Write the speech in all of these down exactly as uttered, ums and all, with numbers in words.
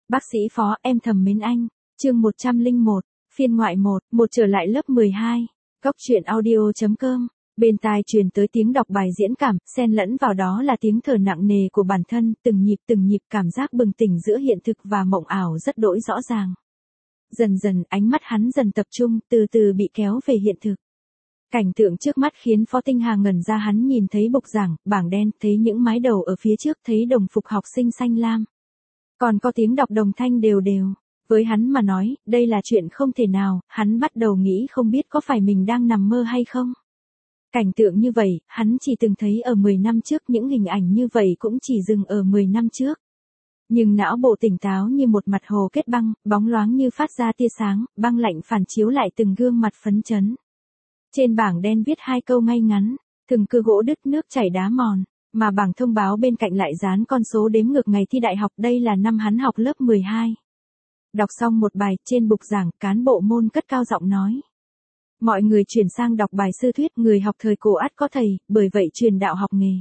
Bác sĩ Phó, em thầm mến anh. Chương một trăm lẻ một, phiên ngoại một, một trở lại lớp mười hai. Góc truyện audio chấm com. Bên tai truyền tới tiếng đọc bài diễn cảm, xen lẫn vào đó là tiếng thở nặng nề của bản thân, từng nhịp từng nhịp cảm giác bừng tỉnh giữa hiện thực và mộng ảo rất đỗi rõ ràng. Dần dần, ánh mắt hắn dần tập trung, từ từ bị kéo về hiện thực. Cảnh tượng trước mắt khiến Phó Tinh Hà ngẩn ra, hắn nhìn thấy bục giảng, bảng đen, thấy những mái đầu ở phía trước, thấy đồng phục học sinh xanh lam. Còn có tiếng đọc đồng thanh đều đều. Với hắn mà nói, đây là chuyện không thể nào, hắn bắt đầu nghĩ không biết có phải mình đang nằm mơ hay không. Cảnh tượng như vậy, hắn chỉ từng thấy ở mười năm trước, những hình ảnh như vậy cũng chỉ dừng ở mười năm trước. Nhưng não bộ tỉnh táo như một mặt hồ kết băng, bóng loáng như phát ra tia sáng, băng lạnh phản chiếu lại từng gương mặt phấn chấn. Trên bảng đen viết hai câu ngay ngắn, từng cưa gỗ đứt nước chảy đá mòn, mà bảng thông báo bên cạnh lại dán con số đếm ngược ngày thi đại học, đây là năm hắn học lớp mười hai. Đọc xong một bài, trên bục giảng, cán bộ môn cất cao giọng nói. Mọi người chuyển sang đọc bài sư thuyết, người học thời cổ ắt có thầy, bởi vậy truyền đạo học nghề.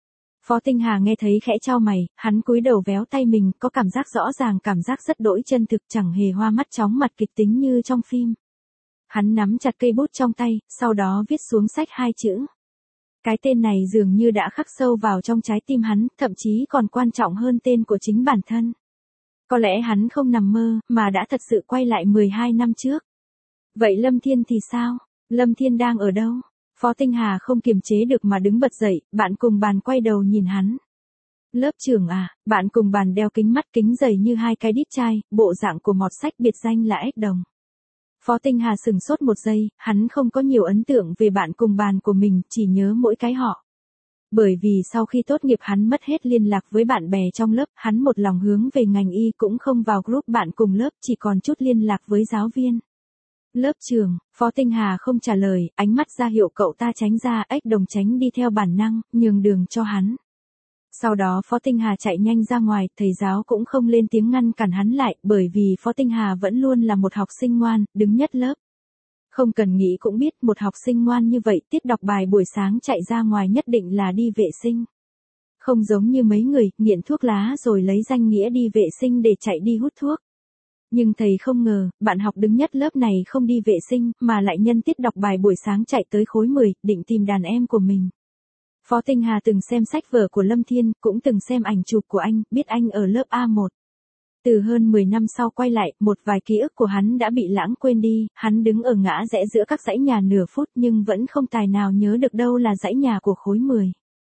Phó Tinh Hà nghe thấy khẽ chau mày, hắn cúi đầu véo tay mình, có cảm giác rõ ràng, cảm giác rất đỗi chân thực, chẳng hề hoa mắt chóng mặt kịch tính như trong phim. Hắn nắm chặt cây bút trong tay, sau đó viết xuống sách hai chữ. Cái tên này dường như đã khắc sâu vào trong trái tim hắn, thậm chí còn quan trọng hơn tên của chính bản thân. Có lẽ hắn không nằm mơ, mà đã thật sự quay lại mười hai năm trước. Vậy Lâm Thiên thì sao? Lâm Thiên đang ở đâu? Phó Tinh Hà không kiềm chế được mà đứng bật dậy, bạn cùng bàn quay đầu nhìn hắn. Lớp trưởng à, bạn cùng bàn đeo kính mắt kính dày như hai cái đít chai, bộ dạng của mọt sách biệt danh là ếch đồng. Phó Tinh Hà sừng sốt một giây, hắn không có nhiều ấn tượng về bạn cùng bàn của mình, chỉ nhớ mỗi cái họ. Bởi vì sau khi tốt nghiệp hắn mất hết liên lạc với bạn bè trong lớp, hắn một lòng hướng về ngành y cũng không vào group bạn cùng lớp, chỉ còn chút liên lạc với giáo viên. Lớp trưởng, Phó Tinh Hà không trả lời, ánh mắt ra hiệu cậu ta tránh ra, ếch đồng tránh đi theo bản năng, nhường đường cho hắn. Sau đó Phó Tinh Hà chạy nhanh ra ngoài, thầy giáo cũng không lên tiếng ngăn cản hắn lại, bởi vì Phó Tinh Hà vẫn luôn là một học sinh ngoan, đứng nhất lớp. Không cần nghĩ cũng biết, một học sinh ngoan như vậy, tiết đọc bài buổi sáng chạy ra ngoài nhất định là đi vệ sinh. Không giống như mấy người, nghiện thuốc lá rồi lấy danh nghĩa đi vệ sinh để chạy đi hút thuốc. Nhưng thầy không ngờ, bạn học đứng nhất lớp này không đi vệ sinh, mà lại nhân tiết đọc bài buổi sáng chạy tới khối mười, định tìm đàn em của mình. Phó Tinh Hà từng xem sách vở của Lâm Thiên, cũng từng xem ảnh chụp của anh, biết anh ở lớp A một. Từ hơn mười năm sau quay lại, một vài ký ức của hắn đã bị lãng quên đi, hắn đứng ở ngã rẽ giữa các dãy nhà nửa phút nhưng vẫn không tài nào nhớ được đâu là dãy nhà của khối mười.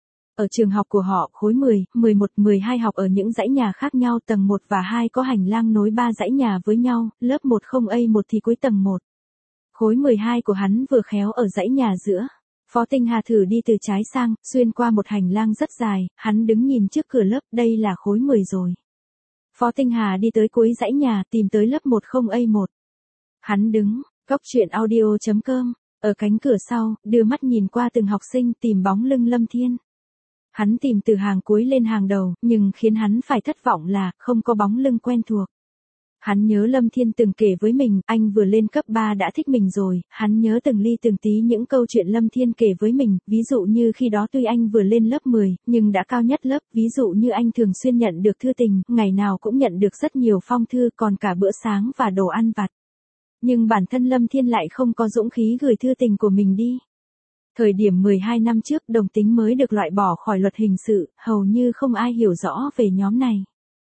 Ở trường học của họ, khối mười, mười một, mười hai học ở những dãy nhà khác nhau, tầng một và hai có hành lang nối ba dãy nhà với nhau, lớp một không A một thì cuối tầng một. Khối mười hai của hắn vừa khéo ở dãy nhà giữa. Phó Tinh Hà thử đi từ trái sang, xuyên qua một hành lang rất dài, hắn đứng nhìn trước cửa lớp, đây là khối mười rồi. Phó Tinh Hà đi tới cuối dãy nhà, tìm tới lớp một không A một. Hắn đứng, góc truyện audio chấm com, ở cánh cửa sau, đưa mắt nhìn qua từng học sinh tìm bóng lưng Lâm Thiên. Hắn tìm từ hàng cuối lên hàng đầu, nhưng khiến hắn phải thất vọng là không có bóng lưng quen thuộc. Hắn nhớ Lâm Thiên từng kể với mình, anh vừa lên cấp ba đã thích mình rồi, hắn nhớ từng ly từng tí những câu chuyện Lâm Thiên kể với mình, ví dụ như khi đó tuy anh vừa lên lớp mười, nhưng đã cao nhất lớp, ví dụ như anh thường xuyên nhận được thư tình, ngày nào cũng nhận được rất nhiều phong thư, còn cả bữa sáng và đồ ăn vặt. Nhưng bản thân Lâm Thiên lại không có dũng khí gửi thư tình của mình đi. Thời điểm mười hai năm trước, đồng tính mới được loại bỏ khỏi luật hình sự, hầu như không ai hiểu rõ về nhóm này.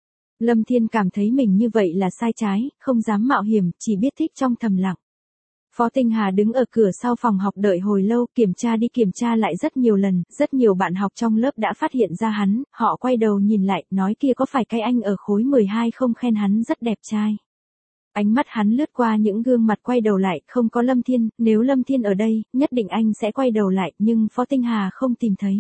Lâm Thiên cảm thấy mình như vậy là sai trái, không dám mạo hiểm, chỉ biết thích trong thầm lặng. Phó Tinh Hà đứng ở cửa sau phòng học đợi hồi lâu, kiểm tra đi kiểm tra lại rất nhiều lần, rất nhiều bạn học trong lớp đã phát hiện ra hắn, họ quay đầu nhìn lại, nói kia có phải cái anh ở khối mười hai không khen hắn rất đẹp trai. Ánh mắt hắn lướt qua những gương mặt quay đầu lại, không có Lâm Thiên, nếu Lâm Thiên ở đây, nhất định anh sẽ quay đầu lại, nhưng Phó Tinh Hà không tìm thấy.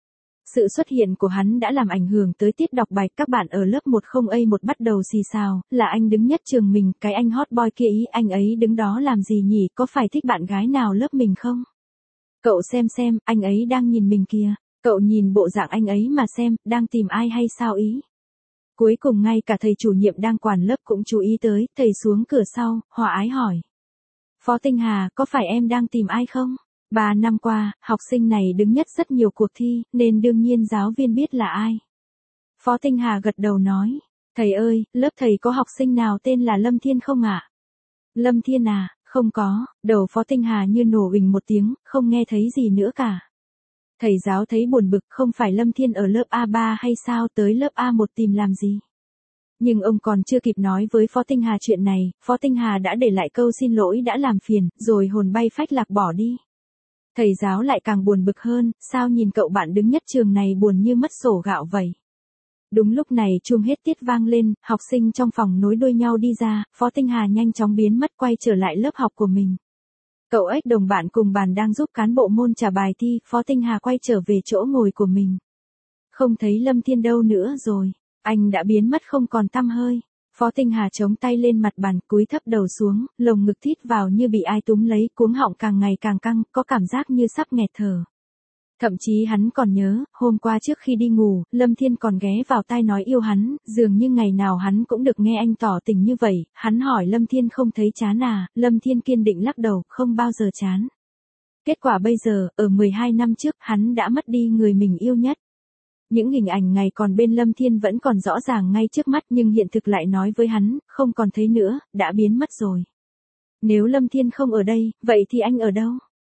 Sự xuất hiện của hắn đã làm ảnh hưởng tới tiết đọc bài, các bạn ở lớp một không A một bắt đầu xì xào, là anh đứng nhất trường mình, cái anh hot boy kia ý, anh ấy đứng đó làm gì nhỉ, có phải thích bạn gái nào lớp mình không? Cậu xem xem, anh ấy đang nhìn mình kìa, cậu nhìn bộ dạng anh ấy mà xem, đang tìm ai hay sao ý? Cuối cùng ngay cả thầy chủ nhiệm đang quản lớp cũng chú ý tới, thầy xuống cửa sau, hòa ái hỏi. Phó Tinh Hà, có phải em đang tìm ai không? Ba năm qua, học sinh này đứng nhất rất nhiều cuộc thi, nên đương nhiên giáo viên biết là ai. Phó Tinh Hà gật đầu nói. Thầy ơi, lớp thầy có học sinh nào tên là Lâm Thiên không ạ? À? Lâm Thiên à, không có, đầu Phó Tinh Hà như nổ ình một tiếng, không nghe thấy gì nữa cả. Thầy giáo thấy buồn bực, không phải Lâm Thiên ở lớp A ba hay sao, tới lớp A một tìm làm gì? Nhưng ông còn chưa kịp nói với Phó Tinh Hà chuyện này, Phó Tinh Hà đã để lại câu xin lỗi đã làm phiền, rồi hồn bay phách lạc bỏ đi. Thầy giáo lại càng buồn bực hơn, sao nhìn cậu bạn đứng nhất trường này buồn như mất sổ gạo vậy? Đúng lúc này chuông hết tiết vang lên, học sinh trong phòng nối đuôi nhau đi ra, Phó Tinh Hà nhanh chóng biến mất quay trở lại lớp học của mình. Cậu ếch đồng bạn cùng bàn đang giúp cán bộ môn trả bài thi, Phó Tinh Hà quay trở về chỗ ngồi của mình. Không thấy Lâm Thiên đâu nữa rồi, anh đã biến mất không còn tăm hơi. Phó Tinh Hà chống tay lên mặt bàn, cúi thấp đầu xuống, lồng ngực thít vào như bị ai túm lấy, cuống họng càng ngày càng căng, có cảm giác như sắp nghẹt thở. Thậm chí hắn còn nhớ, hôm qua trước khi đi ngủ, Lâm Thiên còn ghé vào tai nói yêu hắn, dường như ngày nào hắn cũng được nghe anh tỏ tình như vậy, hắn hỏi Lâm Thiên không thấy chán à, Lâm Thiên kiên định lắc đầu, không bao giờ chán. Kết quả bây giờ, ở mười hai năm trước, hắn đã mất đi người mình yêu nhất. Những hình ảnh ngày còn bên Lâm Thiên vẫn còn rõ ràng ngay trước mắt nhưng hiện thực lại nói với hắn, không còn thấy nữa, đã biến mất rồi. Nếu Lâm Thiên không ở đây, vậy thì anh ở đâu?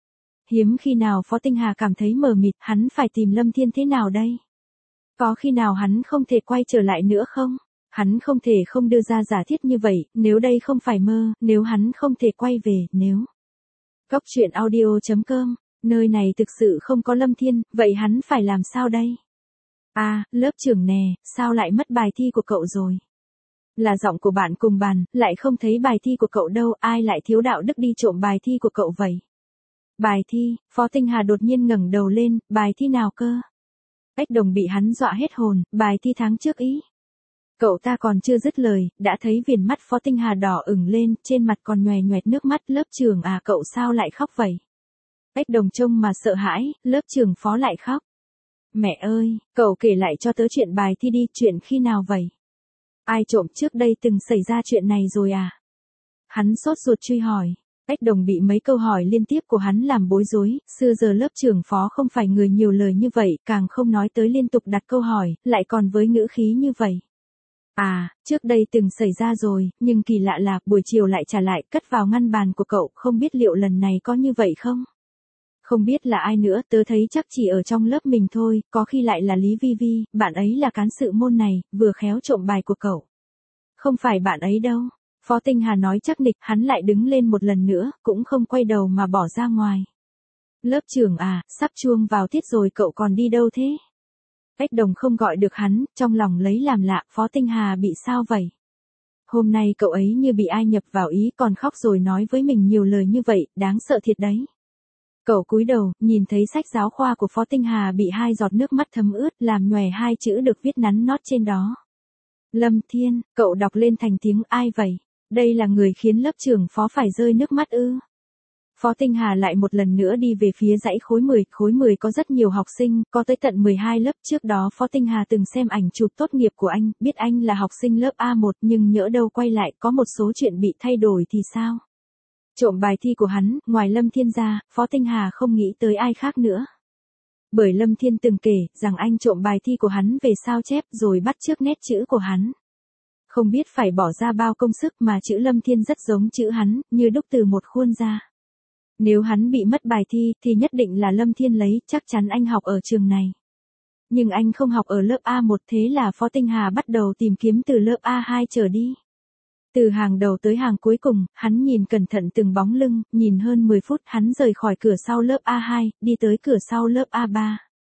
Hiếm khi nào Phó Tinh Hà cảm thấy mờ mịt, hắn phải tìm Lâm Thiên thế nào đây? Có khi nào hắn không thể quay trở lại nữa không? Hắn không thể không đưa ra giả thiết như vậy, nếu đây không phải mơ, nếu hắn không thể quay về, nếu... Góc truyện audio chấm com, nơi này thực sự không có Lâm Thiên, vậy hắn phải làm sao đây? À, lớp trưởng nè, sao lại mất bài thi của cậu rồi? Là giọng của bạn cùng bàn, lại không thấy bài thi của cậu đâu, ai lại thiếu đạo đức đi trộm bài thi của cậu vậy? Bài thi, Phó Tinh Hà đột nhiên ngẩng đầu lên, bài thi nào cơ? Ếch đồng bị hắn dọa hết hồn, bài thi tháng trước ý. Cậu ta còn chưa dứt lời, đã thấy viền mắt Phó Tinh Hà đỏ ửng lên, trên mặt còn nhòe nhoẹt nước mắt, lớp trưởng à cậu sao lại khóc vậy? Ếch đồng trông mà sợ hãi, lớp trưởng Phó lại khóc. Mẹ ơi, cậu kể lại cho tớ chuyện bài thi đi, chuyện khi nào vậy? Ai trộm trước đây từng xảy ra chuyện này rồi à? Hắn sốt ruột truy hỏi. Ếch đồng bị mấy câu hỏi liên tiếp của hắn làm bối rối, xưa giờ lớp trưởng Phó không phải người nhiều lời như vậy, càng không nói tới liên tục đặt câu hỏi, lại còn với ngữ khí như vậy. À, trước đây từng xảy ra rồi, nhưng kỳ lạ là, buổi chiều lại trả lại, cất vào ngăn bàn của cậu, không biết liệu lần này có như vậy không? Không biết là ai nữa, tớ thấy chắc chỉ ở trong lớp mình thôi, có khi lại là Lý Vi Vi, bạn ấy là cán sự môn này, vừa khéo trộm bài của cậu. Không phải bạn ấy đâu. Phó Tinh Hà nói chắc nịch, hắn lại đứng lên một lần nữa, cũng không quay đầu mà bỏ ra ngoài. Lớp trưởng à, sắp chuông vào tiết rồi cậu còn đi đâu thế? Ếch đồng không gọi được hắn, trong lòng lấy làm lạ, Phó Tinh Hà bị sao vậy? Hôm nay cậu ấy như bị ai nhập vào ý còn khóc rồi nói với mình nhiều lời như vậy, đáng sợ thiệt đấy. Cậu cúi đầu, nhìn thấy sách giáo khoa của Phó Tinh Hà bị hai giọt nước mắt thấm ướt, làm nhòe hai chữ được viết nắn nót trên đó. Lâm Thiên, cậu đọc lên thành tiếng ai vậy? Đây là người khiến lớp trưởng Phó phải rơi nước mắt ư? Phó Tinh Hà lại một lần nữa đi về phía dãy khối mười, khối mười có rất nhiều học sinh, có tới tận mười hai lớp. Trước đó Phó Tinh Hà từng xem ảnh chụp tốt nghiệp của anh, biết anh là học sinh lớp A một nhưng nhỡ đâu quay lại có một số chuyện bị thay đổi thì sao? Trộm bài thi của hắn, ngoài Lâm Thiên ra, Phó Tinh Hà không nghĩ tới ai khác nữa. Bởi Lâm Thiên từng kể rằng anh trộm bài thi của hắn về sao chép rồi bắt chước nét chữ của hắn. Không biết phải bỏ ra bao công sức mà chữ Lâm Thiên rất giống chữ hắn, như đúc từ một khuôn ra. Nếu hắn bị mất bài thi thì nhất định là Lâm Thiên lấy, chắc chắn anh học ở trường này. Nhưng anh không học ở lớp A một, thế là Phó Tinh Hà bắt đầu tìm kiếm từ lớp A hai trở đi. Từ hàng đầu tới hàng cuối cùng, hắn nhìn cẩn thận từng bóng lưng, nhìn hơn mười phút hắn rời khỏi cửa sau lớp A hai, đi tới cửa sau lớp A ba.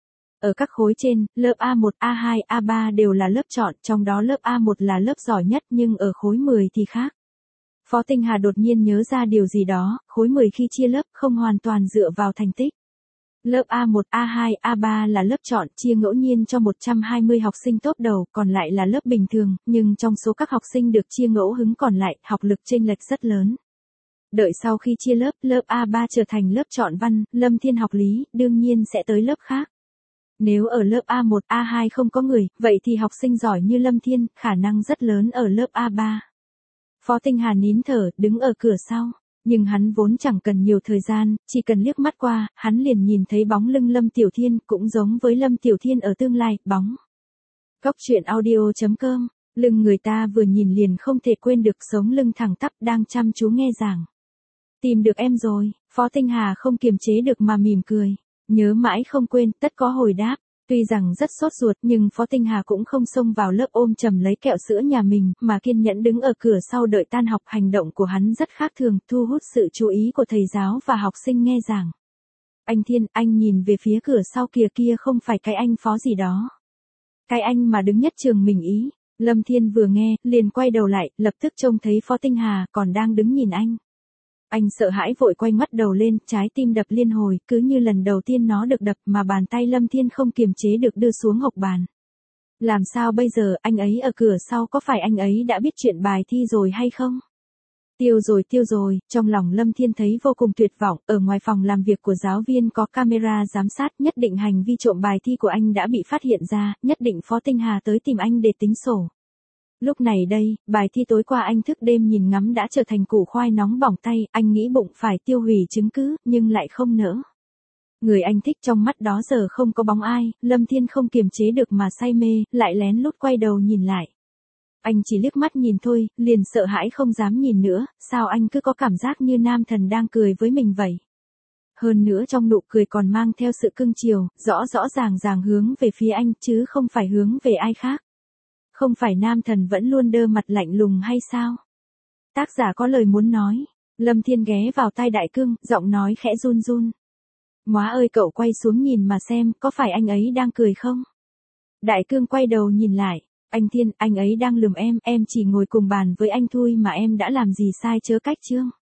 Ở các khối trên, lớp A một, A hai, A ba đều là lớp chọn, trong đó lớp A một là lớp giỏi nhất nhưng ở khối mười thì khác. Phó Tinh Hà đột nhiên nhớ ra điều gì đó, khối mười khi chia lớp không hoàn toàn dựa vào thành tích. Lớp A một, A hai, A ba là lớp chọn, chia ngẫu nhiên cho một trăm hai mươi học sinh top đầu, còn lại là lớp bình thường, nhưng trong số các học sinh được chia ngẫu hứng còn lại, học lực chênh lệch rất lớn. Đợi sau khi chia lớp, lớp A ba trở thành lớp chọn văn, Lâm Thiên học lý, đương nhiên sẽ tới lớp khác. Nếu ở lớp A một, A hai không có người, vậy thì học sinh giỏi như Lâm Thiên, khả năng rất lớn ở lớp A ba. Phó Tinh Hà nín thở, đứng ở cửa sau. Nhưng hắn vốn chẳng cần nhiều thời gian, chỉ cần liếc mắt qua, hắn liền nhìn thấy bóng lưng Lâm Tiểu Thiên, cũng giống với Lâm Tiểu Thiên ở tương lai, bóng. Góc truyện audio chấm com Lưng người ta vừa nhìn liền không thể quên được, sống lưng thẳng tắp đang chăm chú nghe giảng. Tìm được em rồi, Phó Tinh Hà không kiềm chế được mà mỉm cười. Nhớ mãi không quên, tất có hồi đáp. Tuy rằng rất sốt ruột nhưng Phó Tinh Hà cũng không xông vào lớp ôm chầm lấy kẹo sữa nhà mình, mà kiên nhẫn đứng ở cửa sau đợi tan học. Hành động của hắn rất khác thường, thu hút sự chú ý của thầy giáo và học sinh nghe giảng. Anh Thiên, anh nhìn về phía cửa sau kìa, kia không phải cái anh Phó gì đó. Cái anh mà đứng nhất trường mình ý. Lâm Thiên vừa nghe, liền quay đầu lại, lập tức trông thấy Phó Tinh Hà còn đang đứng nhìn anh. Anh sợ hãi vội quay mắt đầu lên, trái tim đập liên hồi, cứ như lần đầu tiên nó được đập mà bàn tay Lâm Thiên không kiềm chế được đưa xuống hộc bàn. Làm sao bây giờ, anh ấy ở cửa sau, có phải anh ấy đã biết chuyện bài thi rồi hay không? Tiêu rồi tiêu rồi, trong lòng Lâm Thiên thấy vô cùng tuyệt vọng, ở ngoài phòng làm việc của giáo viên có camera giám sát, nhất định hành vi trộm bài thi của anh đã bị phát hiện ra, nhất định Phó Tinh Hà tới tìm anh để tính sổ. Lúc này đây, bài thi tối qua anh thức đêm nhìn ngắm đã trở thành củ khoai nóng bỏng tay, anh nghĩ bụng phải tiêu hủy chứng cứ, nhưng lại không nỡ. Người anh thích trong mắt đó giờ không có bóng ai, Lâm Thiên không kiềm chế được mà say mê, lại lén lút quay đầu nhìn lại. Anh chỉ liếc mắt nhìn thôi, liền sợ hãi không dám nhìn nữa, sao anh cứ có cảm giác như nam thần đang cười với mình vậy? Hơn nữa trong nụ cười còn mang theo sự cưng chiều, rõ rõ ràng ràng hướng về phía anh chứ không phải hướng về ai khác. Không phải nam thần vẫn luôn đơ mặt lạnh lùng hay sao? Tác giả có lời muốn nói. Lâm Thiên ghé vào tai Đại Cương, giọng nói khẽ run run. Móa ơi, cậu quay xuống nhìn mà xem, có phải anh ấy đang cười không? Đại Cương quay đầu nhìn lại. Anh Thiên, anh ấy đang lườm em, em chỉ ngồi cùng bàn với anh thôi mà em đã làm gì sai chớ cách chương.